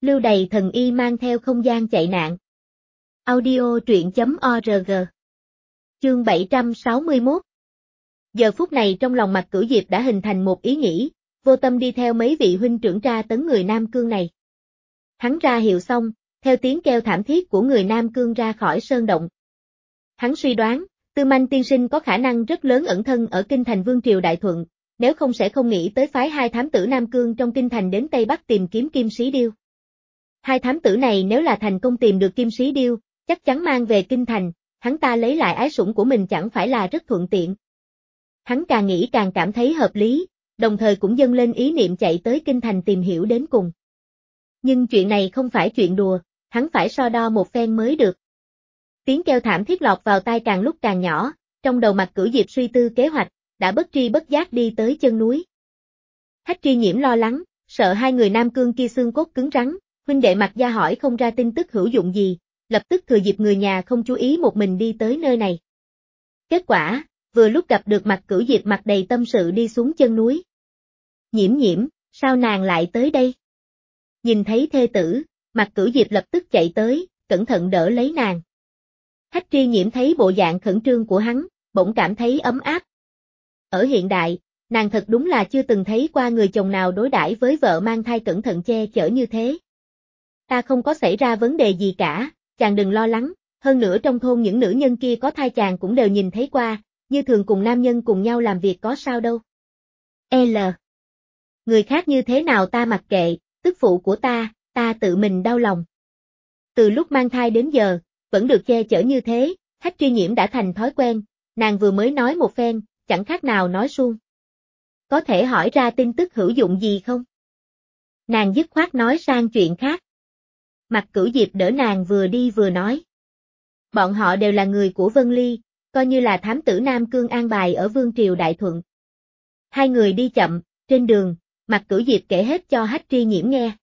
Lưu Đày thần y mang theo không gian chạy nạn. Audio truyện.org. Chương 761. Giờ phút này trong lòng Mạc Cửu Diệp đã hình thành một ý nghĩ, vô tâm đi theo mấy vị huynh trưởng tra tấn người Nam Cương này. Hắn ra hiệu xong, theo tiếng kêu thảm thiết của người Nam Cương ra khỏi sơn động. Hắn suy đoán, Tư Manh tiên sinh có khả năng rất lớn ẩn thân ở kinh thành Vương triều Đại Thuận, nếu không sẽ không nghĩ tới phái hai thám tử Nam Cương trong kinh thành đến Tây Bắc tìm kiếm Kim Sĩ Điêu. Hai thám tử này nếu là thành công tìm được Kim Sĩ Điêu, chắc chắn mang về kinh thành, hắn ta lấy lại ái sủng của mình chẳng phải là rất thuận tiện. Hắn càng nghĩ càng cảm thấy hợp lý, đồng thời cũng dâng lên ý niệm chạy tới kinh thành tìm hiểu đến cùng. Nhưng chuyện này không phải chuyện đùa, hắn phải so đo một phen mới được. Tiếng kêu thảm thiết lọt vào tai càng lúc càng nhỏ, trong đầu Mạc Cửu Diệp suy tư kế hoạch, đã bất tri bất giác đi tới chân núi. Hách Tri Nhiễm lo lắng, sợ hai người Nam Cương kia xương cốt cứng rắn, huynh đệ Mạc gia hỏi không ra tin tức hữu dụng gì, lập tức thừa dịp người nhà không chú ý một mình đi tới nơi này. Kết quả, vừa lúc gặp được Mạc Cửu Diệp mặt đầy tâm sự đi xuống chân núi. Nhiễm Nhiễm, sao nàng lại tới đây? Nhìn thấy thê tử, Mạc Cửu Diệp lập tức chạy tới, cẩn thận đỡ lấy nàng. Hách Tri Nhiễm thấy bộ dạng khẩn trương của hắn, bỗng cảm thấy ấm áp. Ở hiện đại, nàng thật đúng là chưa từng thấy qua người chồng nào đối đãi với vợ mang thai cẩn thận che chở như thế. Ta không có xảy ra vấn đề gì cả, chàng đừng lo lắng, hơn nữa trong thôn những nữ nhân kia có thai chàng cũng đều nhìn thấy qua, như thường cùng nam nhân cùng nhau làm việc có sao đâu. L. Người khác như thế nào ta mặc kệ, tức phụ của ta tự mình đau lòng. Từ lúc mang thai đến giờ, vẫn được che chở như thế, Hách Tri Nhiễm đã thành thói quen, nàng vừa mới nói một phen, chẳng khác nào nói suông. Có thể hỏi ra tin tức hữu dụng gì không? Nàng dứt khoát nói sang chuyện khác. Mạc Cửu Diệp đỡ nàng vừa đi vừa nói. Bọn họ đều là người của Vân Ly, coi như là thám tử Nam Cương an bài ở Vương triều Đại Thuận. Hai người đi chậm, trên đường, Mạc Cửu Diệp kể hết cho Hách Tri Nhiễm nghe.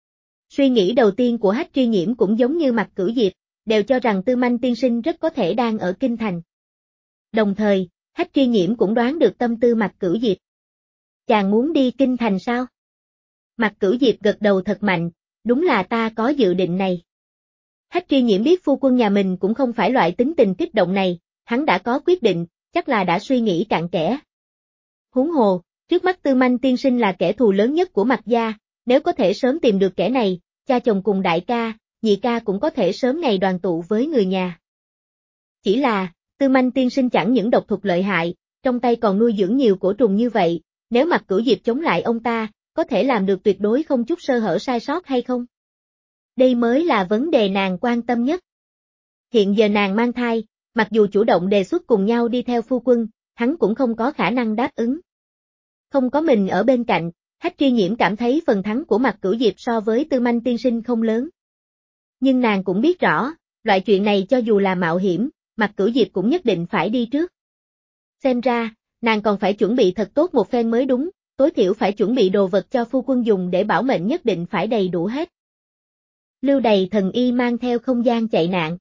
Suy nghĩ đầu tiên của Hách Tri Nhiễm cũng giống như Mạc Cửu Diệp, đều cho rằng Tư Manh tiên sinh rất có thể đang ở kinh thành. Đồng thời, Hách Tri Nhiễm cũng đoán được tâm tư Mạc Cửu Diệp. Chàng muốn đi kinh thành sao? Mạc Cửu Diệp gật đầu thật mạnh, đúng là ta có dự định này. Hách Tri Nhiễm biết phu quân nhà mình cũng không phải loại tính tình kích động này, hắn đã có quyết định, chắc là đã suy nghĩ cặn kẽ. Huống hồ, trước mắt Tư Manh tiên sinh là kẻ thù lớn nhất của Mạc gia, nếu có thể sớm tìm được kẻ này, cha chồng cùng đại ca, nhị ca cũng có thể sớm ngày đoàn tụ với người nhà. Chỉ là, Tư Manh tiên sinh chẳng những độc thuật lợi hại, trong tay còn nuôi dưỡng nhiều cổ trùng như vậy, nếu Mạc Cửu Diệp chống lại ông ta, có thể làm được tuyệt đối không chút sơ hở sai sót hay không? Đây mới là vấn đề nàng quan tâm nhất. Hiện giờ nàng mang thai, mặc dù chủ động đề xuất cùng nhau đi theo phu quân, hắn cũng không có khả năng đáp ứng. Không có mình ở bên cạnh, Hách Tri Nhiễm cảm thấy phần thắng của Mạc Cửu Diệp so với Tư Manh tiên sinh không lớn. Nhưng nàng cũng biết rõ, loại chuyện này cho dù là mạo hiểm, Mạc Cửu Diệp cũng nhất định phải đi trước. Xem ra, nàng còn phải chuẩn bị thật tốt một phen mới đúng, tối thiểu phải chuẩn bị đồ vật cho phu quân dùng để bảo mệnh nhất định phải đầy đủ hết. Lưu Đày thần y mang theo không gian chạy nạn.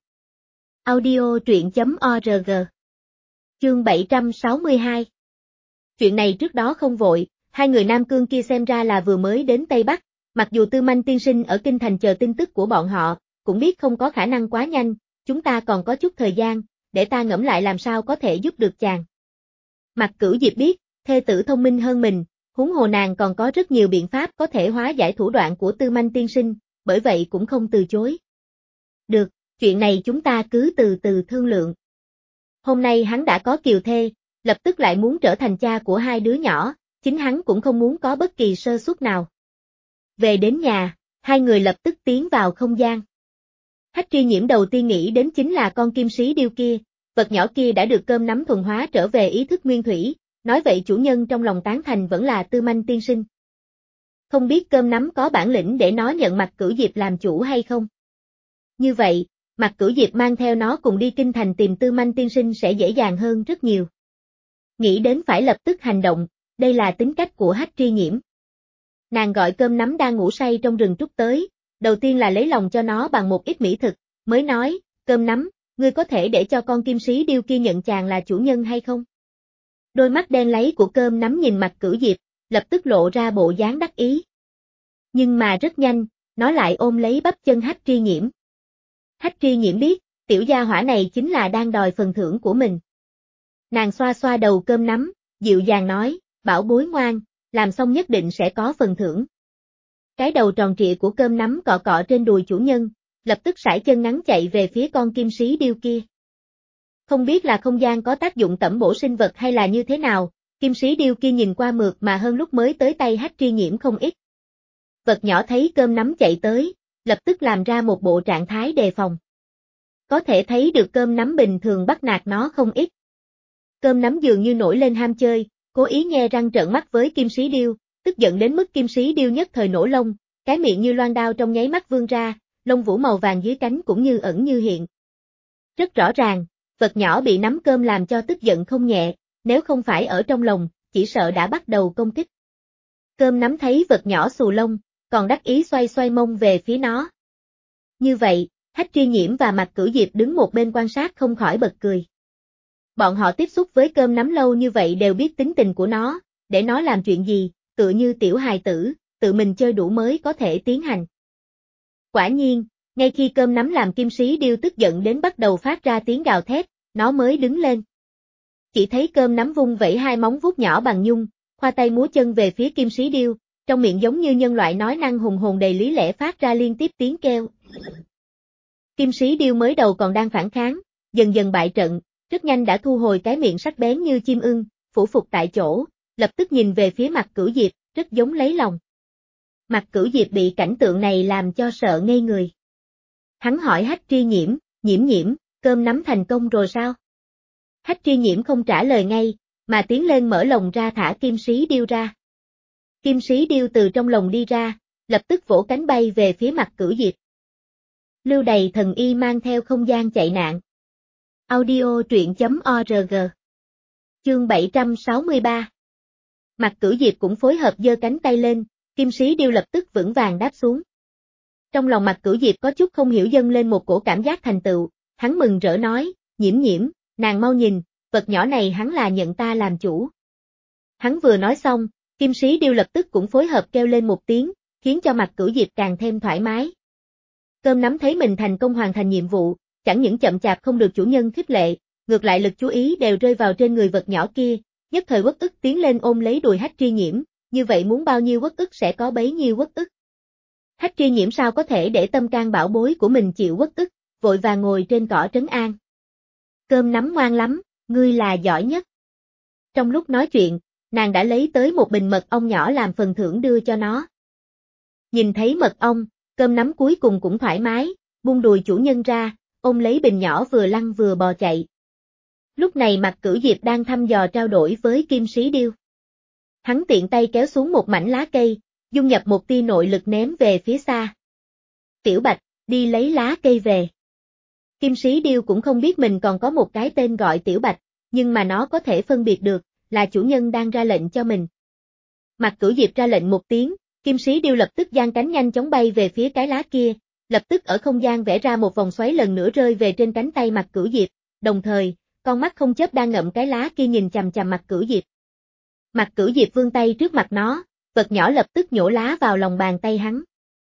Audio truyện.org. Chương 762. Chuyện này trước đó không vội, hai người Nam Cương kia xem ra là vừa mới đến Tây Bắc, mặc dù Tư Manh tiên sinh ở kinh thành chờ tin tức của bọn họ, cũng biết không có khả năng quá nhanh, chúng ta còn có chút thời gian, để ta ngẫm lại làm sao có thể giúp được chàng. Mạc Cửu Diệp biết, thê tử thông minh hơn mình, huống hồ nàng còn có rất nhiều biện pháp có thể hóa giải thủ đoạn của Tư Manh tiên sinh, bởi vậy cũng không từ chối. Được, chuyện này chúng ta cứ từ từ thương lượng. Hôm nay hắn đã có kiều thê, lập tức lại muốn trở thành cha của hai đứa nhỏ, chính hắn cũng không muốn có bất kỳ sơ suất nào. Về đến nhà, hai người lập tức tiến vào không gian. Hách Tri Nhiễm đầu tiên nghĩ đến chính là con Kim Sĩ Điêu kia, vật nhỏ kia đã được cơm nắm thuần hóa trở về ý thức nguyên thủy, nói vậy chủ nhân trong lòng tán thành vẫn là Tư Manh tiên sinh. Không biết cơm nắm có bản lĩnh để nó nhận Mạc Cửu Diệp làm chủ hay không? Như vậy, Mạc Cửu Diệp mang theo nó cùng đi kinh thành tìm Tư Manh tiên sinh sẽ dễ dàng hơn rất nhiều. Nghĩ đến phải lập tức hành động, đây là tính cách của Hách Tri Nhiễm. Nàng gọi cơm nắm đang ngủ say trong rừng trúc tới, đầu tiên là lấy lòng cho nó bằng một ít mỹ thực, mới nói, cơm nắm, ngươi có thể để cho con Kim Sĩ Điêu kia nhận chàng là chủ nhân hay không? Đôi mắt đen láy của cơm nắm nhìn Mạc Cửu Diệp, lập tức lộ ra bộ dáng đắc ý. Nhưng mà rất nhanh, nó lại ôm lấy bắp chân Hách Tri Nhiễm. Hách Tri Nhiễm biết, tiểu gia hỏa này chính là đang đòi phần thưởng của mình. Nàng xoa xoa đầu cơm nắm, dịu dàng nói, bảo bối ngoan, làm xong nhất định sẽ có phần thưởng. Cái đầu tròn trịa của cơm nắm cọ cọ trên đùi chủ nhân, lập tức sải chân ngắn chạy về phía con kim sĩ điêu kia. Không biết là không gian có tác dụng tẩm bổ sinh vật hay là như thế nào, kim sĩ điêu kia nhìn qua mượt mà hơn lúc mới tới tay Hách Tri Nhiễm không ít. Vật nhỏ thấy cơm nắm chạy tới, lập tức làm ra một bộ trạng thái đề phòng. Có thể thấy được cơm nắm bình thường bắt nạt nó không ít. Cơm nắm dường như nổi lên ham chơi, cố ý nhe răng trợn mắt với kim sĩ điêu, tức giận đến mức kim sĩ điêu nhất thời nổ lông, cái miệng như loan đao trong nháy mắt vươn ra, lông vũ màu vàng dưới cánh cũng như ẩn như hiện. Rất rõ ràng, vật nhỏ bị nắm cơm làm cho tức giận không nhẹ, nếu không phải ở trong lòng, chỉ sợ đã bắt đầu công kích. Cơm nắm thấy vật nhỏ xù lông, còn đắc ý xoay xoay mông về phía nó. Như vậy, Hách Tri Nhiễm và Mạc Cửu Diệp đứng một bên quan sát không khỏi bật cười. Bọn họ tiếp xúc với cơm nắm lâu như vậy đều biết tính tình của nó, để nó làm chuyện gì, tựa như tiểu hài tử, tự mình chơi đủ mới có thể tiến hành. Quả nhiên, ngay khi cơm nắm làm kim sĩ điêu tức giận đến bắt đầu phát ra tiếng gào thét, nó mới đứng lên. Chỉ thấy cơm nắm vung vẩy hai móng vuốt nhỏ bằng nhung, khoa tay múa chân về phía kim sĩ điêu, trong miệng giống như nhân loại nói năng hùng hồn đầy lý lẽ phát ra liên tiếp tiếng kêu. Kim sĩ điêu mới đầu còn đang phản kháng, dần dần bại trận, rất nhanh đã thu hồi cái miệng sắc bén như chim ưng, phủ phục tại chỗ, lập tức nhìn về phía Mạc Cửu Diệp, rất giống lấy lòng. Mạc Cửu Diệp bị cảnh tượng này làm cho sợ ngây người. Hắn hỏi Hách Tri Nhiễm, Nhiễm, cơm nắm thành công rồi sao? Hách Tri Nhiễm không trả lời ngay, mà tiến lên mở lồng ra thả kim sĩ điêu ra. Kim sĩ điêu từ trong lồng đi ra, lập tức vỗ cánh bay về phía Mạc Cửu Diệp. Lưu Đày thần y mang theo không gian chạy nạn. Audio truyện.org. Chương 763. Mạc Cửu Diệp cũng phối hợp giơ cánh tay lên, kim sĩ điêu lập tức vững vàng đáp xuống. Trong lòng Mạc Cửu Diệp có chút không hiểu dâng lên một cổ cảm giác thành tựu, hắn mừng rỡ nói, Nhiễm, nàng mau nhìn, vật nhỏ này hắn là nhận ta làm chủ. Hắn vừa nói xong, kim sĩ điêu lập tức cũng phối hợp kêu lên một tiếng, khiến cho Mạc Cửu Diệp càng thêm thoải mái. Cơm nắm thấy mình thành công hoàn thành nhiệm vụ, chẳng những chậm chạp không được chủ nhân khích lệ, ngược lại lực chú ý đều rơi vào trên người vật nhỏ kia, nhất thời uất ức tiến lên ôm lấy đùi Hách Tri Nhiễm, như vậy muốn bao nhiêu uất ức sẽ có bấy nhiêu uất ức. Hách Tri Nhiễm sao có thể để tâm can bảo bối của mình chịu uất ức, vội vàng ngồi trên cỏ trấn an. Cơm nắm ngoan lắm, ngươi là giỏi nhất. Trong lúc nói chuyện, nàng đã lấy tới một bình mật ong nhỏ làm phần thưởng đưa cho nó. Nhìn thấy mật ong, cơm nắm cuối cùng cũng thoải mái, buông đùi chủ nhân ra, ôm lấy bình nhỏ vừa lăn vừa bò chạy. Lúc này Mạc Cửu Diệp đang thăm dò trao đổi với kim sĩ điêu. Hắn tiện tay kéo xuống một mảnh lá cây, dung nhập một tia nội lực ném về phía xa. Tiểu Bạch, đi lấy lá cây về. Kim sĩ điêu cũng không biết mình còn có một cái tên gọi Tiểu Bạch, nhưng mà nó có thể phân biệt được, là chủ nhân đang ra lệnh cho mình. Mạc Cửu Diệp ra lệnh một tiếng, kim sĩ điêu lập tức giang cánh nhanh chóng bay về phía cái lá kia, lập tức ở không gian vẽ ra một vòng xoáy lần nữa rơi về trên cánh tay Mạc Cửu Diệp, đồng thời, con mắt không chớp đang ngậm cái lá kia nhìn chằm chằm Mạc Cửu Diệp. Mạc Cửu Diệp vươn tay trước mặt nó, vật nhỏ lập tức nhổ lá vào lòng bàn tay hắn.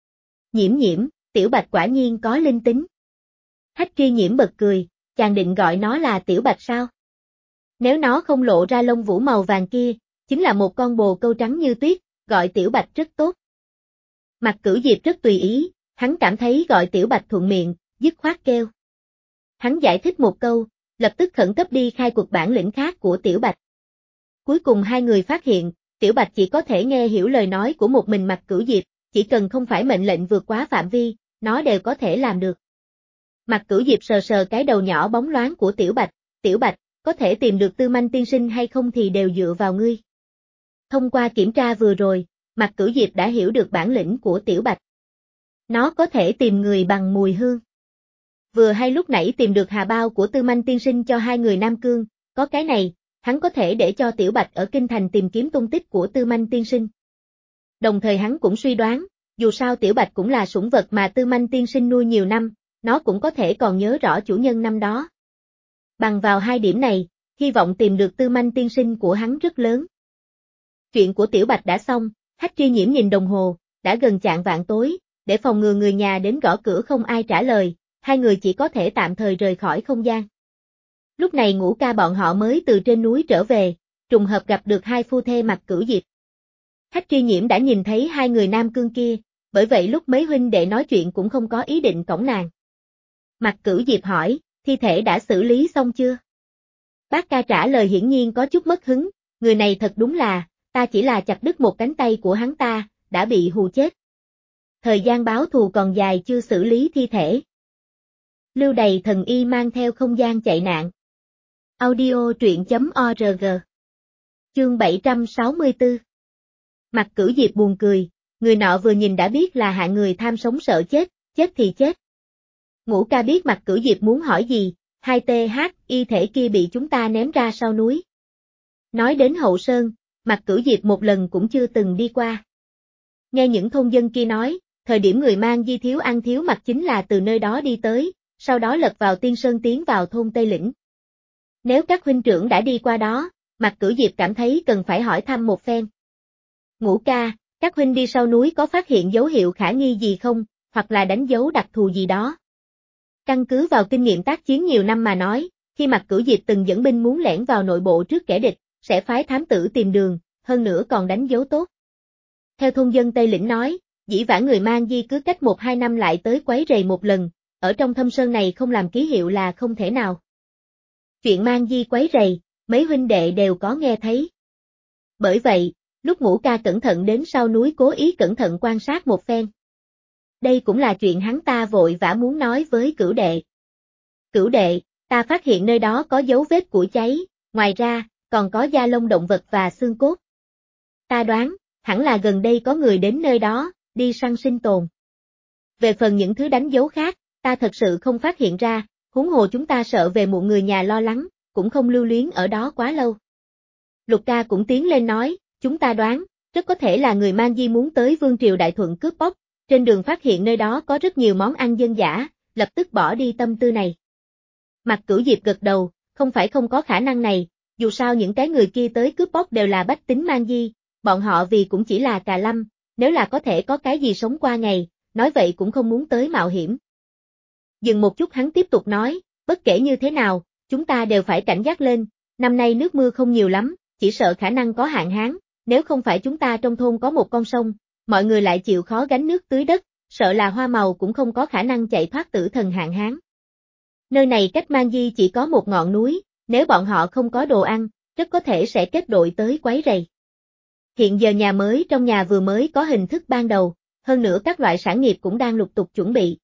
Nhiễm, Tiểu Bạch quả nhiên có linh tính. Hách Tri Nhiễm bật cười, chàng định gọi nó là Tiểu Bạch sao? Nếu nó không lộ ra lông vũ màu vàng kia, chính là một con bồ câu trắng như tuyết, gọi Tiểu Bạch rất tốt. Mạc Cửu Diệp rất tùy ý, hắn cảm thấy gọi Tiểu Bạch thuận miệng, dứt khoát kêu. Hắn giải thích một câu, lập tức khẩn cấp đi khai quật bản lĩnh khác của Tiểu Bạch. Cuối cùng hai người phát hiện, Tiểu Bạch chỉ có thể nghe hiểu lời nói của một mình Mạc Cửu Diệp, chỉ cần không phải mệnh lệnh vượt quá phạm vi, nó đều có thể làm được. Mạc Cửu Diệp sờ sờ cái đầu nhỏ bóng loáng của Tiểu Bạch, có thể tìm được Tư Manh tiên sinh hay không thì đều dựa vào ngươi. Thông qua kiểm tra vừa rồi, Mạc Cửu Diệp đã hiểu được bản lĩnh của Tiểu Bạch. Nó có thể tìm người bằng mùi hương. Vừa hay lúc nãy tìm được hà bao của Tư Manh tiên sinh cho hai người Nam Cương, có cái này, hắn có thể để cho Tiểu Bạch ở kinh thành tìm kiếm tung tích của Tư Manh tiên sinh. Đồng thời hắn cũng suy đoán, dù sao Tiểu Bạch cũng là sủng vật mà Tư Manh tiên sinh nuôi nhiều năm, nó cũng có thể còn nhớ rõ chủ nhân năm đó. Bằng vào hai điểm này, hy vọng tìm được Tư Manh tiên sinh của hắn rất lớn. Chuyện của Tiểu Bạch đã xong, Hách Tri Nhiễm nhìn đồng hồ, đã gần chạng vạng tối, để phòng ngừa người nhà đến gõ cửa không ai trả lời, hai người chỉ có thể tạm thời rời khỏi không gian. Lúc này Ngũ Ca bọn họ mới từ trên núi trở về, trùng hợp gặp được hai phu thê Mặc Cửu Diệp. Hách Tri Nhiễm đã nhìn thấy hai người nam cương kia, bởi vậy lúc mấy huynh đệ nói chuyện cũng không có ý định cõng nàng. Mặc Cửu Diệp hỏi, thi thể đã xử lý xong chưa? Bác Ca trả lời hiển nhiên có chút mất hứng, người này thật đúng là, ta chỉ là chặt đứt một cánh tay của hắn ta, đã bị hù chết. Thời gian báo thù còn dài chưa xử lý thi thể. Lưu Đầy Thần Y mang theo không gian chạy nạn. Audio truyện.org. Chương 764. Mặc Cửu Diệp buồn cười, người nọ vừa nhìn đã biết là hạng người tham sống sợ chết, chết thì chết. Ngũ Ca biết Mặc Cửu Diệp muốn hỏi gì, 2TH, y thể kia bị chúng ta ném ra sau núi. Nói đến Hậu Sơn, Mặc Cửu Diệp một lần cũng chưa từng đi qua. Nghe những thôn dân kia nói, thời điểm người mang di thiếu ăn thiếu mặc chính là từ nơi đó đi tới, sau đó lật vào Tiên Sơn tiến vào thôn Tây Lĩnh. Nếu các huynh trưởng đã đi qua đó, Mặc Cửu Diệp cảm thấy cần phải hỏi thăm một phen. Ngũ Ca, các huynh đi sau núi có phát hiện dấu hiệu khả nghi gì không, hoặc là đánh dấu đặc thù gì đó? Căn cứ vào kinh nghiệm tác chiến nhiều năm mà nói, khi Mặc Cửu Diệp từng dẫn binh muốn lẻn vào nội bộ trước kẻ địch, sẽ phái thám tử tìm đường, hơn nữa còn đánh dấu tốt. Theo thôn dân Tây Lĩnh nói, dĩ vãng người mang di cứ cách 1-2 năm lại tới quấy rầy một lần, ở trong thâm sơn này không làm ký hiệu là không thể nào. Chuyện mang di quấy rầy, mấy huynh đệ đều có nghe thấy. Bởi vậy, lúc Ngũ Ca cẩn thận đến sau núi cố ý cẩn thận quan sát một phen. Đây cũng là chuyện hắn ta vội vã muốn nói với Cửu đệ. Cửu đệ, ta phát hiện nơi đó có dấu vết của cháy, ngoài ra, còn có da lông động vật và xương cốt. Ta đoán, hẳn là gần đây có người đến nơi đó, đi săn sinh tồn. Về phần những thứ đánh dấu khác, ta thật sự không phát hiện ra, huống hồ chúng ta sợ về muộn người nhà lo lắng, cũng không lưu luyến ở đó quá lâu. Lục Ca cũng tiến lên nói, chúng ta đoán, rất có thể là người mang di muốn tới Vương Triều Đại Thuận cướp bóc, trên đường phát hiện nơi đó có rất nhiều món ăn dân dã, lập tức bỏ đi tâm tư này. Mặc Cửu Diệp gật đầu, không phải không có khả năng này, dù sao những cái người kia tới cướp bóc đều là bách tính mang di, bọn họ vì cũng chỉ là cà lâm, nếu là có thể có cái gì sống qua ngày, nói vậy cũng không muốn tới mạo hiểm. Dừng một chút hắn tiếp tục nói, bất kể như thế nào, chúng ta đều phải cảnh giác lên, năm nay nước mưa không nhiều lắm, chỉ sợ khả năng có hạn hán, nếu không phải chúng ta trong thôn có một con sông, mọi người lại chịu khó gánh nước tưới đất, sợ là hoa màu cũng không có khả năng chạy thoát tử thần hạn hán. Nơi này cách Mang Di chỉ có một ngọn núi, nếu bọn họ không có đồ ăn, rất có thể sẽ kết đội tới quấy rầy. Hiện giờ nhà mới trong nhà vừa mới có hình thức ban đầu, hơn nữa các loại sản nghiệp cũng đang lục tục chuẩn bị.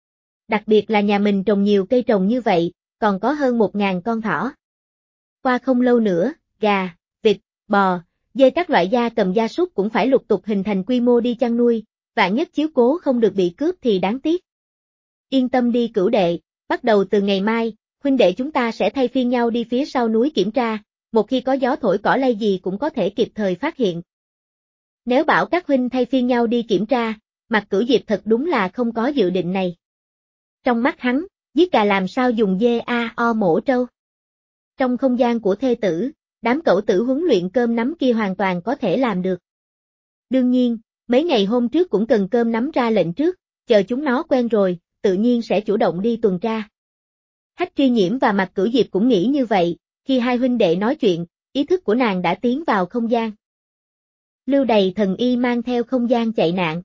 Đặc biệt là nhà mình trồng nhiều cây trồng như vậy, còn có hơn 1.000 con thỏ. Qua không lâu nữa, gà, vịt, bò, dê các loại gia cầm gia súc cũng phải lục tục hình thành quy mô đi chăn nuôi, vạn nhất chiếu cố không được bị cướp thì đáng tiếc. Yên tâm đi Cửu đệ, bắt đầu từ ngày mai, huynh đệ chúng ta sẽ thay phiên nhau đi phía sau núi kiểm tra, một khi có gió thổi cỏ lay gì cũng có thể kịp thời phát hiện. Nếu bảo các huynh thay phiên nhau đi kiểm tra, Mặc Cửu Diệp thật đúng là không có dự định này. Trong mắt hắn, giết gà làm sao dùng dê o mổ trâu. Trong không gian của thê tử, đám cẩu tử huấn luyện cơm nắm kia hoàn toàn có thể làm được. Đương nhiên, mấy ngày hôm trước cũng cần cơm nắm ra lệnh trước, chờ chúng nó quen rồi, tự nhiên sẽ chủ động đi tuần tra. Hách Tri Nhiễm và Mặc Cửu Diệp cũng nghĩ như vậy, khi hai huynh đệ nói chuyện, ý thức của nàng đã tiến vào không gian. Lưu Đầy Thần Y mang theo không gian chạy nạn.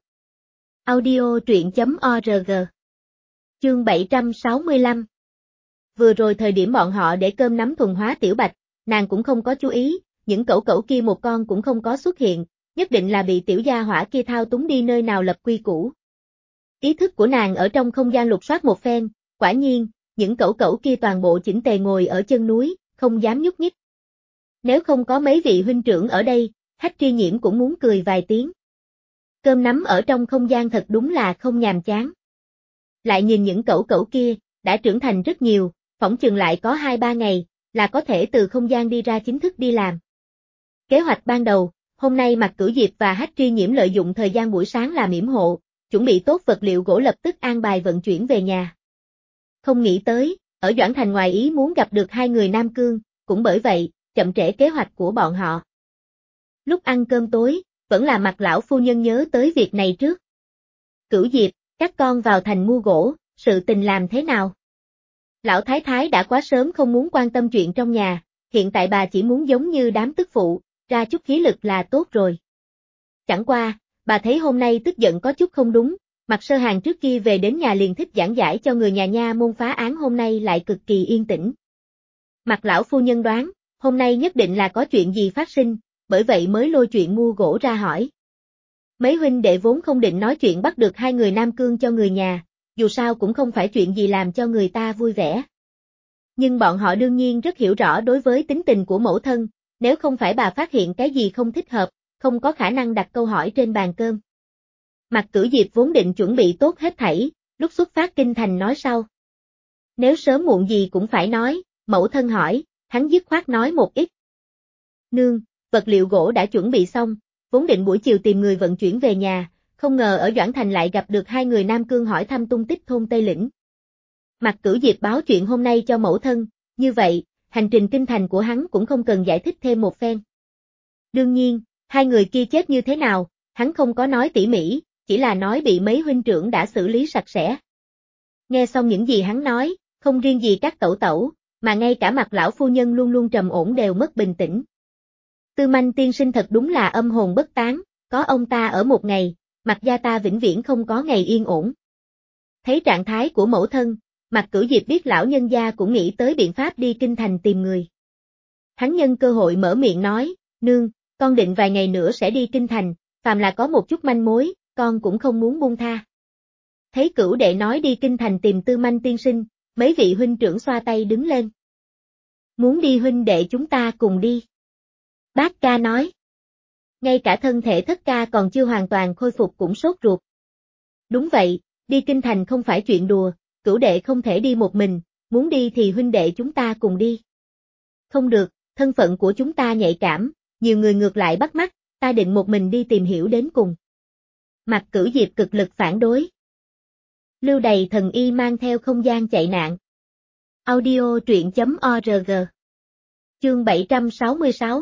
Audio truyện.org. Chương 765. Vừa rồi thời điểm bọn họ để cơm nắm thuần hóa tiểu bạch, nàng cũng không có chú ý, những cẩu kia một con cũng không có xuất hiện, nhất định là bị tiểu gia hỏa kia thao túng đi nơi nào lập quy củ. Ý thức của nàng ở trong không gian lục soát một phen, quả nhiên, những cẩu kia toàn bộ chỉnh tề ngồi ở chân núi, không dám nhúc nhích. Nếu không có mấy vị huynh trưởng ở đây, Hách Tri Nhiễm cũng muốn cười vài tiếng. Cơm nắm ở trong không gian thật đúng là không nhàm chán. Lại nhìn những cẩu kia, đã trưởng thành rất nhiều, phỏng chừng lại có 2-3 ngày, là có thể từ không gian đi ra chính thức đi làm. Kế hoạch ban đầu, hôm nay Mặc Cửu Diệp và Hách Tri Nhiễm lợi dụng thời gian buổi sáng làm yểm hộ, chuẩn bị tốt vật liệu gỗ lập tức an bài vận chuyển về nhà. Không nghĩ tới, ở Doãn Thành ngoài ý muốn gặp được hai người Nam Cương, cũng bởi vậy, chậm trễ kế hoạch của bọn họ. Lúc ăn cơm tối, vẫn là Mặc lão phu nhân nhớ tới việc này trước. Cửu Diệp, các con vào thành mua gỗ, sự tình làm thế nào? Lão Thái Thái đã quá sớm không muốn quan tâm chuyện trong nhà, hiện tại bà chỉ muốn giống như đám tức phụ, ra chút khí lực là tốt rồi. Chẳng qua, bà thấy hôm nay tức giận có chút không đúng, Mạc Sơ Hàng trước kia về đến nhà liền thích giảng giải cho người nhà nha môn phá án, hôm nay lại cực kỳ yên tĩnh. Mạc lão phu nhân đoán, hôm nay nhất định là có chuyện gì phát sinh, bởi vậy mới lôi chuyện mua gỗ ra hỏi. Mấy huynh đệ vốn không định nói chuyện bắt được hai người Nam Cương cho người nhà, dù sao cũng không phải chuyện gì làm cho người ta vui vẻ. Nhưng bọn họ đương nhiên rất hiểu rõ đối với tính tình của mẫu thân, nếu không phải bà phát hiện cái gì không thích hợp, không có khả năng đặt câu hỏi trên bàn cơm. Mạc Cửu Diệp vốn định chuẩn bị tốt hết thảy, lúc xuất phát kinh thành nói sau. Nếu sớm muộn gì cũng phải nói, mẫu thân hỏi, hắn dứt khoát nói một ít. Nương, vật liệu gỗ đã chuẩn bị xong, vốn định buổi chiều tìm người vận chuyển về nhà, không ngờ ở Doãn Thành lại gặp được hai người Nam Cương hỏi thăm tung tích thôn Tây Lĩnh. Mạc Cửu Diệp báo chuyện hôm nay cho mẫu thân, như vậy, hành trình kinh thành của hắn cũng không cần giải thích thêm một phen. Đương nhiên, hai người kia chết như thế nào, hắn không có nói tỉ mỉ, chỉ là nói bị mấy huynh trưởng đã xử lý sạch sẽ. Nghe xong những gì hắn nói, không riêng gì các tẩu tẩu, mà ngay cả Mạc lão phu nhân luôn luôn trầm ổn đều mất bình tĩnh. Tư Manh tiên sinh thật đúng là âm hồn bất tán, có ông ta ở một ngày, Mạc gia ta vĩnh viễn không có ngày yên ổn. Thấy trạng thái của mẫu thân, Mạc Cửu Diệp biết lão nhân gia cũng nghĩ tới biện pháp đi kinh thành tìm người. Hắn nhân cơ hội mở miệng nói, nương, con định vài ngày nữa sẽ đi kinh thành, phàm là có một chút manh mối, con cũng không muốn buông tha. Thấy Cửu đệ nói đi kinh thành tìm Tư Manh tiên sinh, mấy vị huynh trưởng xoa tay đứng lên. Muốn đi huynh đệ chúng ta cùng đi. Bác ca nói. Ngay cả thân thể Thất ca còn chưa hoàn toàn khôi phục cũng sốt ruột. Đúng vậy, đi kinh thành không phải chuyện đùa, Cửu đệ không thể đi một mình, muốn đi thì huynh đệ chúng ta cùng đi. Không được, thân phận của chúng ta nhạy cảm, nhiều người ngược lại bắt mắt, ta định một mình đi tìm hiểu đến cùng. Mạc Cửu Diệp cực lực phản đối. Lưu Đầy thần y mang theo không gian chạy nạn. Audio truyện.org. Chương 766.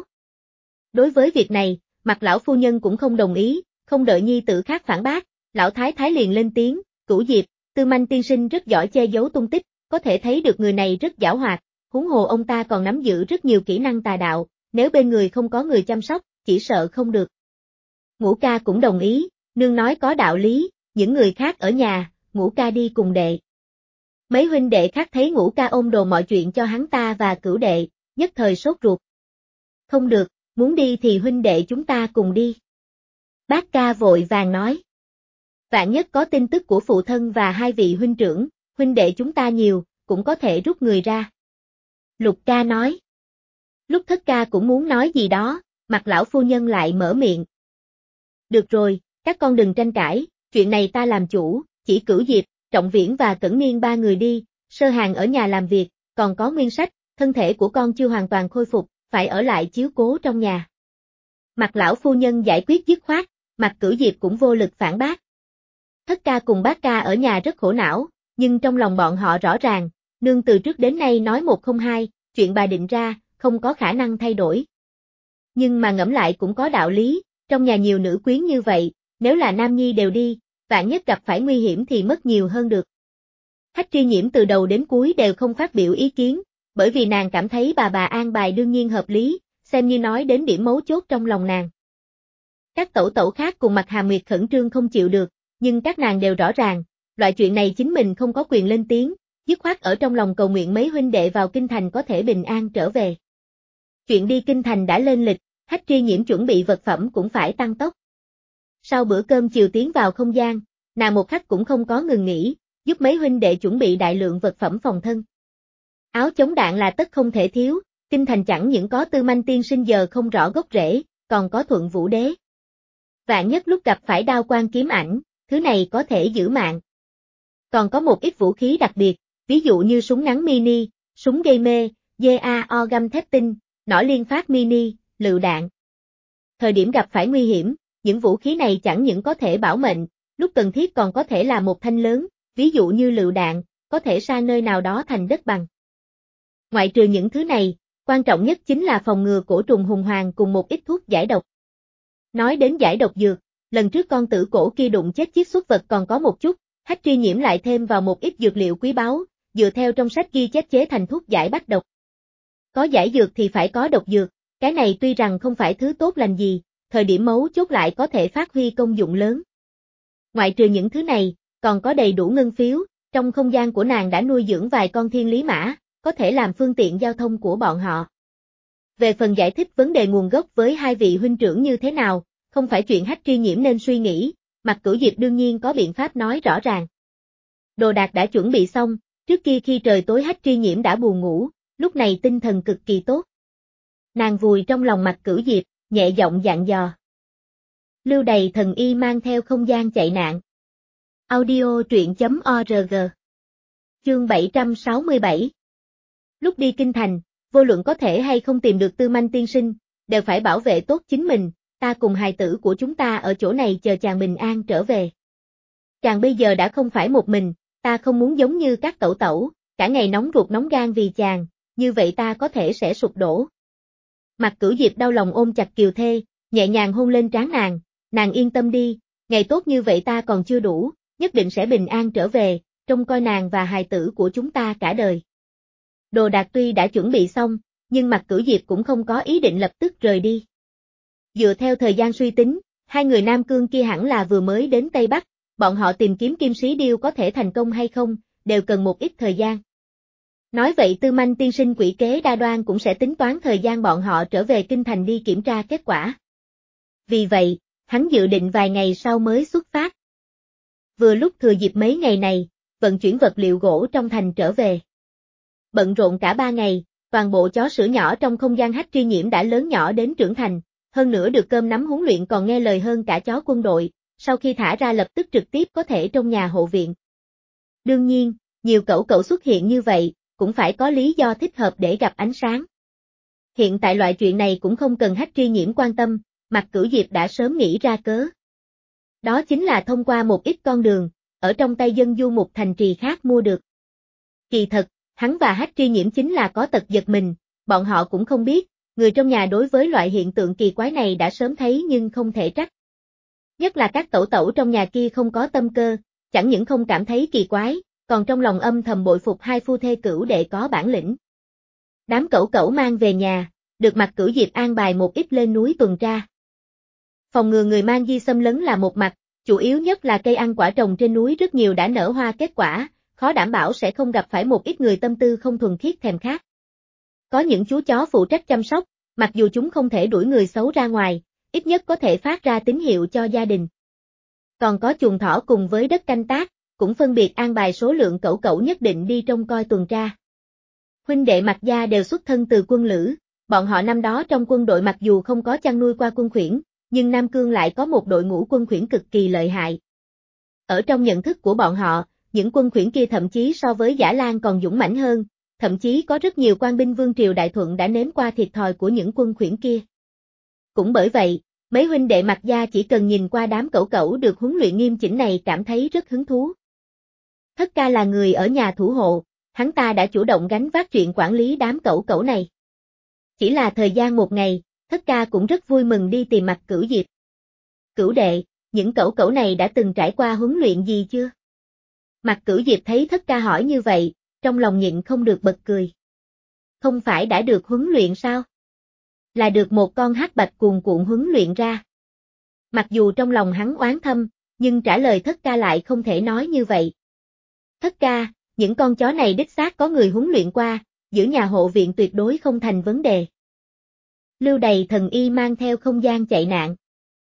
Đối với việc này, Mạc lão phu nhân cũng không đồng ý, không đợi nhi tử khác phản bác, lão thái thái liền lên tiếng, Cửu Diệp, Tư Manh tiên sinh rất giỏi che giấu tung tích, có thể thấy được người này rất giảo hoạt, huống hồ ông ta còn nắm giữ rất nhiều kỹ năng tà đạo, nếu bên người không có người chăm sóc, chỉ sợ không được. Ngũ ca cũng đồng ý, nương nói có đạo lý, những người khác ở nhà, Ngũ ca đi cùng đệ. Mấy huynh đệ khác thấy Ngũ ca ôm đồ mọi chuyện cho hắn ta và Cửu đệ, nhất thời sốt ruột. Không được, muốn đi thì huynh đệ chúng ta cùng đi. Bác ca vội vàng nói. Vạn nhất có tin tức của phụ thân và hai vị huynh trưởng, huynh đệ chúng ta nhiều, cũng có thể rút người ra. Lục ca nói. Lúc Thất ca cũng muốn nói gì đó, Mạc lão phu nhân lại mở miệng. Được rồi, các con đừng tranh cãi, chuyện này ta làm chủ, chỉ Cửu Diệp, Trọng Viễn và Cẩn Niên ba người đi, Sơ Hàng ở nhà làm việc, còn có Nguyên Sách, thân thể của con chưa hoàn toàn khôi phục, phải ở lại chiếu cố trong nhà. Mạc lão phu nhân giải quyết dứt khoát, Mạc Cửu Diệp cũng vô lực phản bác. Thất ca cùng bác ca ở nhà rất khổ não, nhưng trong lòng bọn họ rõ ràng, nương từ trước đến nay nói một không hai, chuyện bà định ra, không có khả năng thay đổi. Nhưng mà ngẫm lại cũng có đạo lý, trong nhà nhiều nữ quyến như vậy, nếu là nam nhi đều đi, vạn nhất gặp phải nguy hiểm thì mất nhiều hơn được. Hách Tri Nhiễm từ đầu đến cuối đều không phát biểu ý kiến, bởi vì nàng cảm thấy bà an bài đương nhiên hợp lý, xem như nói đến điểm mấu chốt trong lòng nàng. Các tẩu tẩu khác cùng Mạc Hà Nguyệt khẩn trương không chịu được, nhưng các nàng đều rõ ràng, loại chuyện này chính mình không có quyền lên tiếng, dứt khoát ở trong lòng cầu nguyện mấy huynh đệ vào kinh thành có thể bình an trở về. Chuyện đi kinh thành đã lên lịch, Hách Tri Nhiễm chuẩn bị vật phẩm cũng phải tăng tốc. Sau bữa cơm chiều tiến vào không gian, nàng một khắc cũng không có ngừng nghỉ, giúp mấy huynh đệ chuẩn bị đại lượng vật phẩm phòng thân. Áo chống đạn là tất không thể thiếu, kinh thành chẳng những có Tư Manh tiên sinh giờ không rõ gốc rễ, còn có Thuận Vũ đế. Vạn nhất lúc gặp phải đao quan kiếm ảnh, thứ này có thể giữ mạng. Còn có một ít vũ khí đặc biệt, ví dụ như súng ngắn mini, súng gây mê, GAO găm thép tinh, nỏ liên phát mini, lựu đạn. Thời điểm gặp phải nguy hiểm, những vũ khí này chẳng những có thể bảo mệnh, lúc cần thiết còn có thể là một thanh lớn, ví dụ như lựu đạn, có thể sa nơi nào đó thành đất bằng. Ngoại trừ những thứ này, quan trọng nhất chính là phòng ngừa cổ trùng hùng hoàng cùng một ít thuốc giải độc. Nói đến giải độc dược, lần trước con tử cổ kia đụng chết chiếc xuất vật còn có một chút, Hách Tri Nhiễm lại thêm vào một ít dược liệu quý báu, dựa theo trong sách ghi chép chế thành thuốc giải bách độc. Có giải dược thì phải có độc dược, cái này tuy rằng không phải thứ tốt lành gì, thời điểm mấu chốt lại có thể phát huy công dụng lớn. Ngoại trừ những thứ này, còn có đầy đủ ngân phiếu, trong không gian của nàng đã nuôi dưỡng vài con thiên lý mã, có thể làm phương tiện giao thông của bọn họ. Về phần giải thích vấn đề nguồn gốc với hai vị huynh trưởng như thế nào, không phải chuyện Hách Tri Nhiễm nên suy nghĩ, Mạc Cửu Diệp đương nhiên có biện pháp nói rõ ràng. Đồ đạc đã chuẩn bị xong, trước kia khi trời tối Hách Tri Nhiễm đã buồn ngủ, lúc này tinh thần cực kỳ tốt. Nàng vùi trong lòng Mạc Cửu Diệp, nhẹ giọng dặn dò. Lưu Đầy thần y mang theo không gian chạy nạn. Audio truyện.org. Chương 767. Lúc đi kinh thành, vô luận có thể hay không tìm được Tư Manh tiên sinh, đều phải bảo vệ tốt chính mình, ta cùng hài tử của chúng ta ở chỗ này chờ chàng bình an trở về. Chàng bây giờ đã không phải một mình, ta không muốn giống như các tẩu tẩu, cả ngày nóng ruột nóng gan vì chàng, như vậy ta có thể sẽ sụp đổ. Mạc Cửu Diệp đau lòng ôm chặt Kiều Thê, nhẹ nhàng hôn lên trán nàng yên tâm đi, ngày tốt như vậy ta còn chưa đủ, nhất định sẽ bình an trở về, trông coi nàng và hài tử của chúng ta cả đời. Đồ đạc tuy đã chuẩn bị xong, nhưng Mạc Cửu Diệp cũng không có ý định lập tức rời đi. Dựa theo thời gian suy tính, hai người Nam Cương kia hẳn là vừa mới đến Tây Bắc, bọn họ tìm kiếm Kim Sĩ Điêu có thể thành công hay không, đều cần một ít thời gian. Nói vậy Tư Manh tiên sinh quỷ kế đa đoan cũng sẽ tính toán thời gian bọn họ trở về kinh thành đi kiểm tra kết quả. Vì vậy, hắn dự định vài ngày sau mới xuất phát. Vừa lúc thừa dịp mấy ngày này, vận chuyển vật liệu gỗ trong thành trở về. Bận rộn cả 3 ngày, toàn bộ chó sữa nhỏ trong không gian Hách Tri Nhiễm đã lớn nhỏ đến trưởng thành, hơn nữa được cơm nắm huấn luyện còn nghe lời hơn cả chó quân đội, sau khi thả ra lập tức trực tiếp có thể trong nhà hộ viện. Đương nhiên, nhiều cẩu xuất hiện như vậy, cũng phải có lý do thích hợp để gặp ánh sáng. Hiện tại loại chuyện này cũng không cần Hách Tri Nhiễm quan tâm, Mạc Cửu Diệp đã sớm nghĩ ra cớ. Đó chính là thông qua một ít con đường, ở trong tay dân du mục thành trì khác mua được. Kỳ thật, hắn và Hách Tri Nhiễm chính là có tật giật mình, bọn họ cũng không biết, người trong nhà đối với loại hiện tượng kỳ quái này đã sớm thấy nhưng không thể trách. Nhất là các tẩu tẩu trong nhà kia không có tâm cơ, chẳng những không cảm thấy kỳ quái, còn trong lòng âm thầm bội phục hai phu thê cửu đệ có bản lĩnh. Đám cẩu mang về nhà, được Mạc Cửu Diệp an bài một ít lên núi tuần tra. Phòng ngừa người mang di xâm lấn là một mặt, chủ yếu nhất là cây ăn quả trồng trên núi rất nhiều đã nở hoa kết quả, khó đảm bảo sẽ không gặp phải một ít người tâm tư không thuần khiết thèm khát. Có những chú chó phụ trách chăm sóc, mặc dù chúng không thể đuổi người xấu ra ngoài, ít nhất có thể phát ra tín hiệu cho gia đình. Còn có chuồng thỏ cùng với đất canh tác, cũng phân biệt an bài số lượng cẩu nhất định đi trông coi tuần tra. Huynh đệ Mạc gia đều xuất thân từ quân lữ, bọn họ năm đó trong quân đội mặc dù không có chăn nuôi qua quân khuyển, nhưng Nam Cương lại có một đội ngũ quân khuyển cực kỳ lợi hại. Ở trong nhận thức của bọn họ, những quân khuyển kia thậm chí so với Dã Lang còn dũng mãnh hơn, thậm chí có rất nhiều quan binh vương triều Đại Thuận đã nếm qua thiệt thòi của những quân khuyển kia. Cũng bởi vậy, mấy huynh đệ Mạc gia chỉ cần nhìn qua đám cẩu được huấn luyện nghiêm chỉnh này cảm thấy rất hứng thú. Thất ca là người ở nhà thủ hộ, hắn ta đã chủ động gánh vác chuyện quản lý đám cẩu này. Chỉ là thời gian một ngày, Thất ca cũng rất vui mừng đi tìm Mạc Cửu Diệp. Cửu đệ, những cẩu này đã từng trải qua huấn luyện gì chưa? Mạc Cửu Diệp thấy Thất ca hỏi như vậy, trong lòng nhịn không được bật cười. Không phải đã được huấn luyện sao? Là được một con hắc bạch cuồn cuộn huấn luyện ra. Mặc dù trong lòng hắn oán thâm, nhưng trả lời Thất ca lại không thể nói như vậy. Thất ca, những con chó này đích xác có người huấn luyện qua, giữ nhà hộ viện tuyệt đối không thành vấn đề. Lưu Đầy thần y mang theo không gian chạy nạn.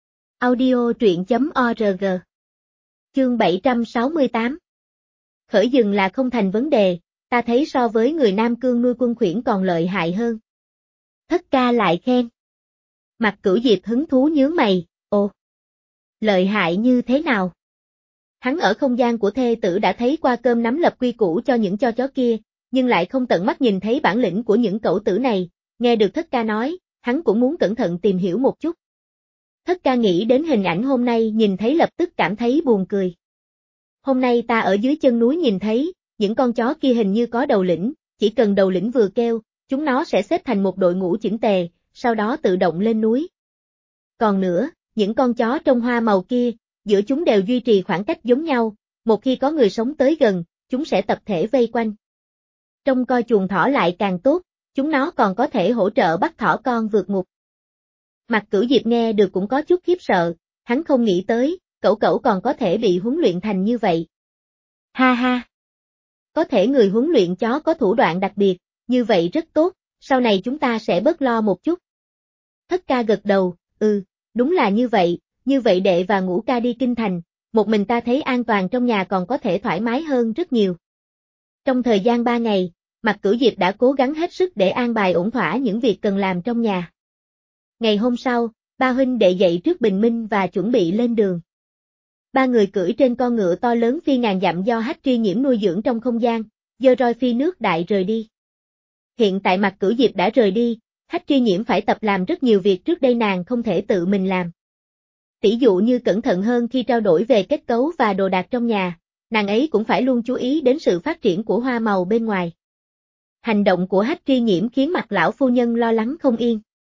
Audio truyện.org. Chương 768. Khởi dừng là không thành vấn đề, ta thấy so với người Nam Cương nuôi quân khuyển còn lợi hại hơn. Thất ca lại khen. Mạc Cửu Diệp hứng thú nhướng mày, ồ. Lợi hại như thế nào? Hắn ở không gian của thê tử đã thấy qua cơm nắm lập quy củ cho những cho chó kia, nhưng lại không tận mắt nhìn thấy bản lĩnh của những cẩu tử này, nghe được Thất ca nói, hắn cũng muốn cẩn thận tìm hiểu một chút. Thất ca nghĩ đến hình ảnh hôm nay nhìn thấy lập tức cảm thấy buồn cười. Hôm nay ta ở dưới chân núi nhìn thấy, những con chó kia hình như có đầu lĩnh, chỉ cần đầu lĩnh vừa kêu, chúng nó sẽ xếp thành một đội ngũ chỉnh tề, sau đó tự động lên núi. Còn nữa, những con chó trong hoa màu kia, giữa chúng đều duy trì khoảng cách giống nhau, một khi có người sống tới gần, chúng sẽ tập thể vây quanh. Trông coi chuồng thỏ lại càng tốt, chúng nó còn có thể hỗ trợ bắt thỏ con vượt ngục. Mạc Cửu Diệp nghe được cũng có chút khiếp sợ, hắn không nghĩ tới, cẩu cẩu còn có thể bị huấn luyện thành như vậy. Ha ha! Có thể người huấn luyện chó có thủ đoạn đặc biệt, như vậy rất tốt, sau này chúng ta sẽ bớt lo một chút. Thất ca gật đầu, đúng là như vậy đệ và Ngũ ca đi kinh thành, một mình ta thấy an toàn trong nhà còn có thể thoải mái hơn rất nhiều. Trong thời gian 3 ngày, Mạc Cửu Diệp đã cố gắng hết sức để an bài ổn thỏa những việc cần làm trong nhà. Ngày hôm sau, ba huynh đệ dậy trước bình minh và chuẩn bị lên đường. Ba người cưỡi trên con ngựa to lớn phi ngàn dặm do Hách Tri Nhiễm nuôi dưỡng trong không gian, giơ roi phi nước đại rời đi. Hiện tại Mạc Cửu Diệp đã rời đi, Hách Tri Nhiễm phải tập làm rất nhiều việc trước đây nàng không thể tự mình làm. Tỷ dụ như cẩn thận hơn khi trao đổi về kết cấu và đồ đạc trong nhà, nàng ấy cũng phải luôn chú ý đến sự phát triển của hoa màu bên ngoài. Hành động của Hách Tri Nhiễm khiến Mạc lão phu nhân lo lắng không yên.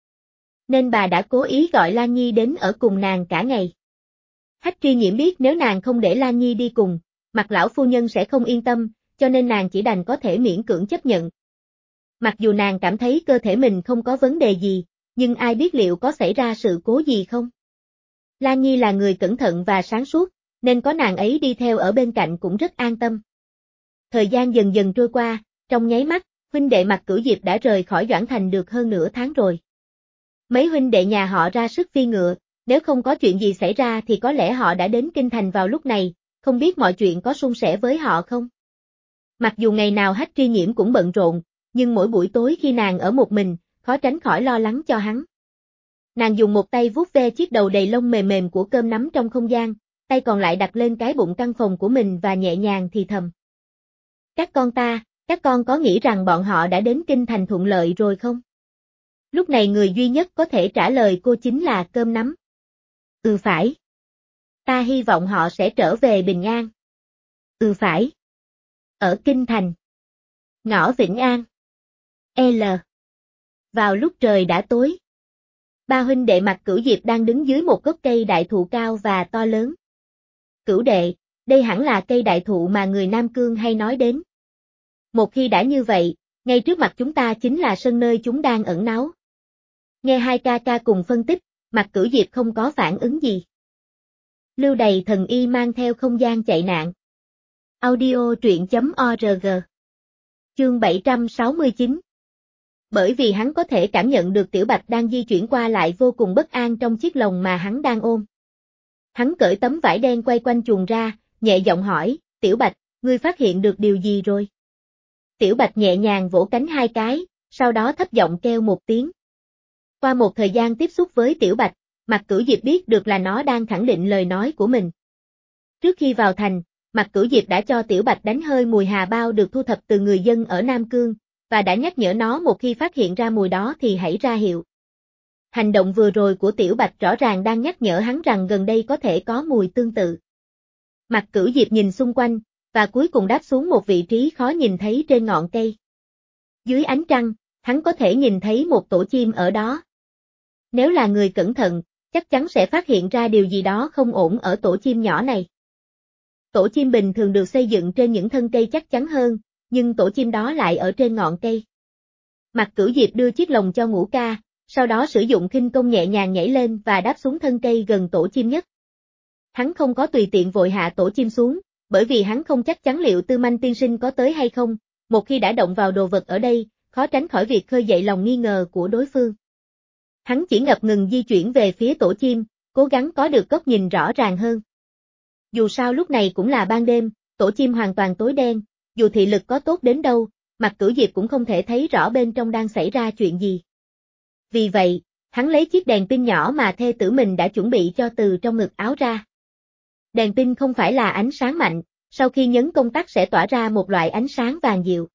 Nên bà đã cố ý gọi Lan Nhi đến ở cùng nàng cả ngày. Hách Tri Nhiễm biết nếu nàng không để Lan Nhi đi cùng, Mạc lão phu nhân sẽ không yên tâm, cho nên nàng chỉ đành có thể miễn cưỡng chấp nhận. Mặc dù nàng cảm thấy cơ thể mình không có vấn đề gì, nhưng ai biết liệu có xảy ra sự cố gì không? Lan Nhi là người cẩn thận và sáng suốt, nên có nàng ấy đi theo ở bên cạnh cũng rất an tâm. Thời gian dần dần trôi qua, trong nháy mắt, huynh đệ Mạc Cửu Diệp đã rời khỏi Doãn Thành được hơn nửa tháng rồi. Mấy huynh đệ nhà họ ra sức phi ngựa, nếu không có chuyện gì xảy ra thì có lẽ họ đã đến kinh thành vào lúc này, không biết mọi chuyện có suôn sẻ với họ không? Mặc dù ngày nào Hách Tri Nhiễm cũng bận rộn, nhưng mỗi buổi tối khi nàng ở một mình, khó tránh khỏi lo lắng cho hắn. Nàng dùng một tay vuốt ve chiếc đầu đầy lông mềm mềm của cơm nắm trong không gian, tay còn lại đặt lên cái bụng căn phòng của mình và nhẹ nhàng thì thầm. Các con có nghĩ rằng bọn họ đã đến kinh thành thuận lợi rồi không? Lúc này người duy nhất có thể trả lời cô chính là cơm nắm. Phải. Ta hy vọng họ sẽ trở về bình an. Phải. Ở kinh thành. Ngõ Vĩnh An. L. Vào lúc trời đã tối. Ba huynh đệ Mạc Cửu Diệp đang đứng dưới một gốc cây đại thụ cao và to lớn. Cửu đệ, đây hẳn là cây đại thụ mà người Nam Cương hay nói đến. Một khi đã như vậy, ngay trước mặt chúng ta chính là sân nơi chúng đang ẩn náu. Nghe hai ca ca cùng phân tích, Mạc Cửu Diệp không có phản ứng gì. Lưu Đầy Thần Y mang theo không gian chạy nạn. Audio truyện.org. Chương 769. Bởi vì hắn có thể cảm nhận được Tiểu Bạch đang di chuyển qua lại vô cùng bất an trong chiếc lồng mà hắn đang ôm. Hắn cởi tấm vải đen quay quanh chuồng ra, nhẹ giọng hỏi, Tiểu Bạch, ngươi phát hiện được điều gì rồi? Tiểu Bạch nhẹ nhàng vỗ cánh hai cái, sau đó thấp giọng kêu một tiếng. Qua một thời gian tiếp xúc với Tiểu Bạch, Mạc Cửu Diệp biết được là nó đang khẳng định lời nói của mình. Trước khi vào thành, Mạc Cửu Diệp đã cho Tiểu Bạch đánh hơi mùi hà bao được thu thập từ người dân ở Nam Cương, và đã nhắc nhở nó một khi phát hiện ra mùi đó thì hãy ra hiệu. Hành động vừa rồi của Tiểu Bạch rõ ràng đang nhắc nhở hắn rằng gần đây có thể có mùi tương tự. Mạc Cửu Diệp nhìn xung quanh, và cuối cùng đáp xuống một vị trí khó nhìn thấy trên ngọn cây. Dưới ánh trăng, hắn có thể nhìn thấy một tổ chim ở đó. Nếu là người cẩn thận, chắc chắn sẽ phát hiện ra điều gì đó không ổn ở tổ chim nhỏ này. Tổ chim bình thường được xây dựng trên những thân cây chắc chắn hơn, nhưng tổ chim đó lại ở trên ngọn cây. Mạc Cửu Diệp đưa chiếc lồng cho Ngũ ca, sau đó sử dụng khinh công nhẹ nhàng nhảy lên và đáp xuống thân cây gần tổ chim nhất. Hắn không có tùy tiện vội hạ tổ chim xuống, bởi vì hắn không chắc chắn liệu Tư Manh tiên sinh có tới hay không, một khi đã động vào đồ vật ở đây, khó tránh khỏi việc khơi dậy lòng nghi ngờ của đối phương. Hắn chỉ ngập ngừng di chuyển về phía tổ chim, cố gắng có được góc nhìn rõ ràng hơn. Dù sao lúc này cũng là ban đêm, tổ chim hoàn toàn tối đen, dù thị lực có tốt đến đâu, Mạc Cửu Diệp cũng không thể thấy rõ bên trong đang xảy ra chuyện gì. Vì vậy, hắn lấy chiếc đèn pin nhỏ mà thê tử mình đã chuẩn bị cho từ trong ngực áo ra. Đèn pin không phải là ánh sáng mạnh, sau khi nhấn công tắc sẽ tỏa ra một loại ánh sáng vàng dịu.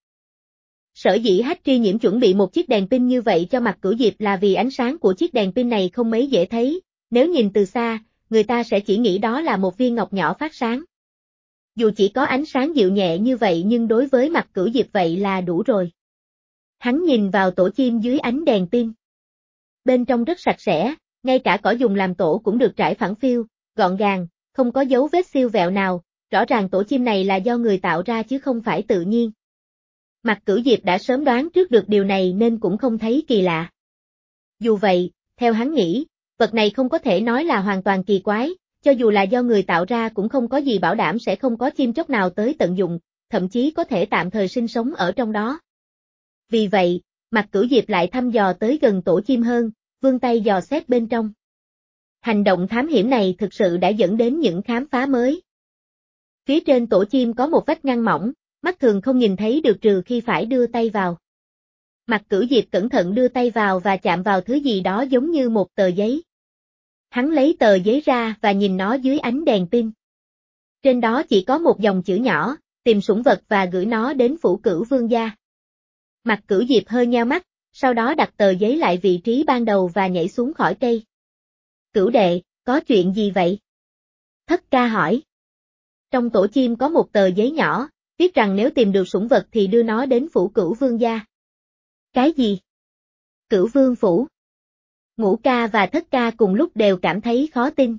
Sở dĩ Hách Tri Nhiễm chuẩn bị một chiếc đèn pin như vậy cho Mạc Cửu Diệp là vì ánh sáng của chiếc đèn pin này không mấy dễ thấy, nếu nhìn từ xa, người ta sẽ chỉ nghĩ đó là một viên ngọc nhỏ phát sáng. Dù chỉ có ánh sáng dịu nhẹ như vậy nhưng đối với Mạc Cửu Diệp vậy là đủ rồi. Hắn nhìn vào tổ chim dưới ánh đèn pin. Bên trong rất sạch sẽ, Ngay cả cỏ dùng làm tổ cũng được trải phẳng phiu, gọn gàng, không có dấu vết siêu vẹo nào, rõ ràng tổ chim này là do người tạo ra chứ không phải tự nhiên. Mạc Cửu Diệp đã sớm đoán trước được điều này nên cũng không thấy kỳ lạ. Dù vậy, theo hắn nghĩ, vật này không có thể nói là hoàn toàn kỳ quái, cho dù là do người tạo ra cũng không có gì bảo đảm sẽ không có chim chóc nào tới tận dụng, thậm chí có thể tạm thời sinh sống ở trong đó. Vì vậy, Mạc Cửu Diệp lại thăm dò tới gần tổ chim hơn, vươn tay dò xét bên trong. Hành động thám hiểm này thực sự đã dẫn đến những khám phá mới. Phía trên tổ chim có một vách ngăn mỏng, mắt thường không nhìn thấy được trừ khi phải đưa tay vào. Mạc Cửu Diệp cẩn thận đưa tay vào và chạm vào thứ gì đó giống như một tờ giấy. Hắn lấy tờ giấy ra và nhìn nó dưới ánh đèn pin. Trên đó chỉ có một dòng chữ nhỏ, tìm sủng vật và gửi nó đến Phủ Cửu Vương gia. Mạc Cửu Diệp hơi nheo mắt, sau đó đặt tờ giấy lại vị trí ban đầu và nhảy xuống khỏi cây. Cửu đệ, có chuyện gì vậy? Thất ca hỏi. Trong tổ chim có một tờ giấy nhỏ, viết rằng nếu tìm được sủng vật thì đưa nó đến Phủ Cửu Vương gia. Cái gì? Cửu Vương Phủ. Ngũ ca và Thất ca cùng lúc đều cảm thấy khó tin.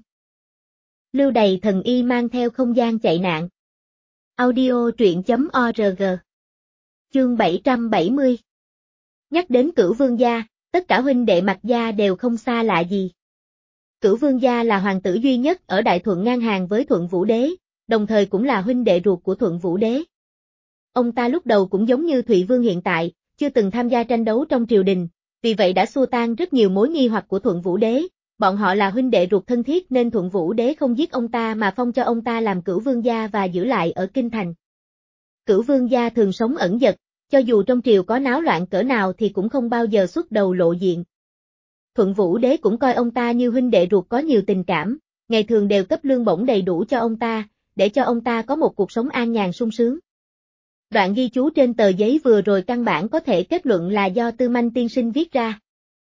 Lưu Đầy Thần Y mang theo không gian chạy nạn. Audio truyện.org. Chương 770. Nhắc đến Cửu Vương gia, tất cả huynh đệ Mạc gia đều không xa lạ gì. Cửu Vương gia là hoàng tử duy nhất ở Đại Thuận ngang hàng với Thuận Vũ Đế, đồng thời cũng là huynh đệ ruột của Thuận Vũ Đế. Ông ta lúc đầu cũng giống như Thụy Vương hiện tại, chưa từng tham gia tranh đấu trong triều đình, vì vậy đã xua tan rất nhiều mối nghi hoặc của Thuận Vũ Đế. Bọn họ là huynh đệ ruột thân thiết nên Thuận Vũ Đế không giết ông ta mà phong cho ông ta làm Cửu Vương gia và giữ lại ở kinh thành. Cửu Vương gia thường sống ẩn dật, cho dù trong triều có náo loạn cỡ nào thì cũng không bao giờ xuất đầu lộ diện. Thuận Vũ Đế cũng coi ông ta như huynh đệ ruột có nhiều tình cảm, ngày thường đều cấp lương bổng đầy đủ cho ông ta, để cho ông ta có một cuộc sống an nhàn sung sướng. Đoạn ghi chú trên tờ giấy vừa rồi căn bản có thể kết luận là do Tư Manh tiên sinh viết ra.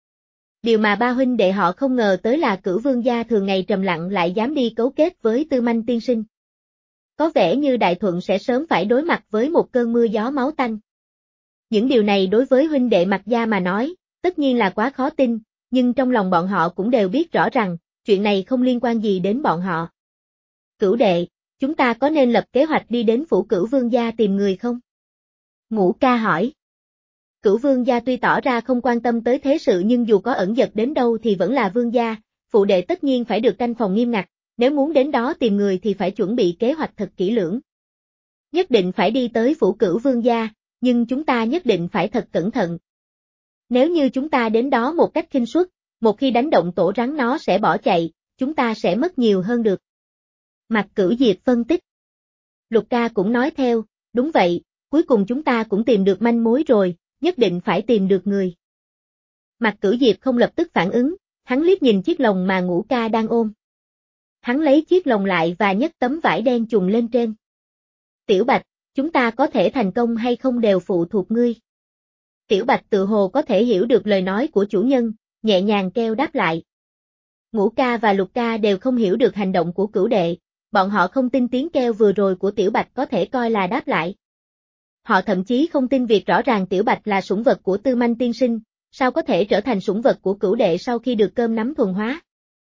Điều mà ba huynh đệ họ không ngờ tới là Cửu Vương gia thường ngày trầm lặng lại dám đi cấu kết với Tư Manh tiên sinh. Có vẻ như Đại Thuận sẽ sớm phải đối mặt với một cơn mưa gió máu tanh. Những điều này đối với huynh đệ Mạc gia mà nói, tất nhiên là quá khó tin, nhưng trong lòng bọn họ cũng đều biết rõ rằng, chuyện này không liên quan gì đến bọn họ. Cửu đệ, chúng ta có nên lập kế hoạch đi đến Phủ Cửu Vương gia tìm người không? Ngũ ca hỏi. Cửu Vương gia tuy tỏ ra không quan tâm tới thế sự nhưng dù có ẩn dật đến đâu thì vẫn là vương gia, phụ đệ tất nhiên phải được canh phòng nghiêm ngặt, nếu muốn đến đó tìm người thì phải chuẩn bị kế hoạch thật kỹ lưỡng. Nhất định phải đi tới Phủ Cửu Vương gia, nhưng chúng ta nhất định phải thật cẩn thận. Nếu như chúng ta đến đó một cách khinh suất, một khi đánh động tổ rắn nó sẽ bỏ chạy, chúng ta sẽ mất nhiều hơn được. Mạc Cửu Diệp phân tích. Lục ca cũng nói theo, đúng vậy, cuối cùng chúng ta cũng tìm được manh mối rồi, nhất định phải tìm được người. Mạc Cửu Diệp không lập tức phản ứng, hắn liếc nhìn chiếc lồng mà Ngũ ca đang ôm. Hắn lấy chiếc lồng lại và nhấc tấm vải đen trùm lên trên. Tiểu Bạch, chúng ta có thể thành công hay không đều phụ thuộc ngươi. Tiểu Bạch tự hồ có thể hiểu được lời nói của chủ nhân, nhẹ nhàng kêu đáp lại. Ngũ ca và Lục ca đều không hiểu được hành động của cửu đệ, bọn họ không tin tiếng kêu vừa rồi của Tiểu Bạch có thể coi là đáp lại. Họ thậm chí không tin việc rõ ràng Tiểu Bạch là sủng vật của Tư Manh tiên sinh, sao có thể trở thành sủng vật của cửu đệ sau khi được cơm nắm thuần hóa.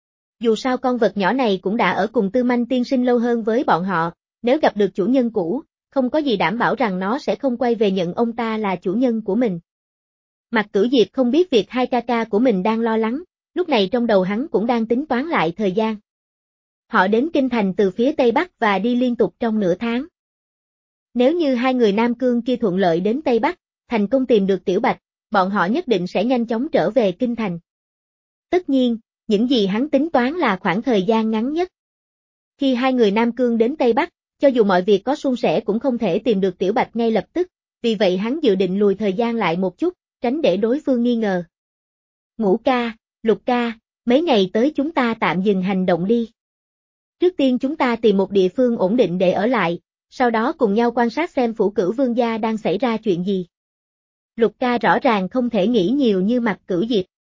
Dù sao con vật nhỏ này cũng đã ở cùng Tư Manh tiên sinh lâu hơn với bọn họ, nếu gặp được chủ nhân cũ, không có gì đảm bảo rằng nó sẽ không quay về nhận ông ta là chủ nhân của mình. Mạc Cửu Diệp không biết việc hai ca ca của mình đang lo lắng, lúc này trong đầu hắn cũng đang tính toán lại thời gian. Họ đến Kinh Thành từ phía Tây Bắc và đi liên tục trong nửa tháng. Nếu như hai người Nam Cương kia thuận lợi đến Tây Bắc, thành công tìm được Tiểu Bạch, bọn họ nhất định sẽ nhanh chóng trở về Kinh Thành. Tất nhiên, những gì hắn tính toán là khoảng thời gian ngắn nhất. Khi hai người Nam Cương đến Tây Bắc, cho dù mọi việc có suôn sẻ cũng không thể tìm được Tiểu Bạch ngay lập tức, vì vậy hắn dự định lùi thời gian lại một chút, tránh để đối phương nghi ngờ. Ngũ ca, Lục ca, mấy ngày tới chúng ta tạm dừng hành động đi. Trước tiên chúng ta tìm một địa phương ổn định để ở lại, sau đó cùng nhau quan sát xem Phủ Cửu Vương gia đang xảy ra chuyện gì. Lục ca rõ ràng không thể nghĩ nhiều như Mạc Cửu Diệp.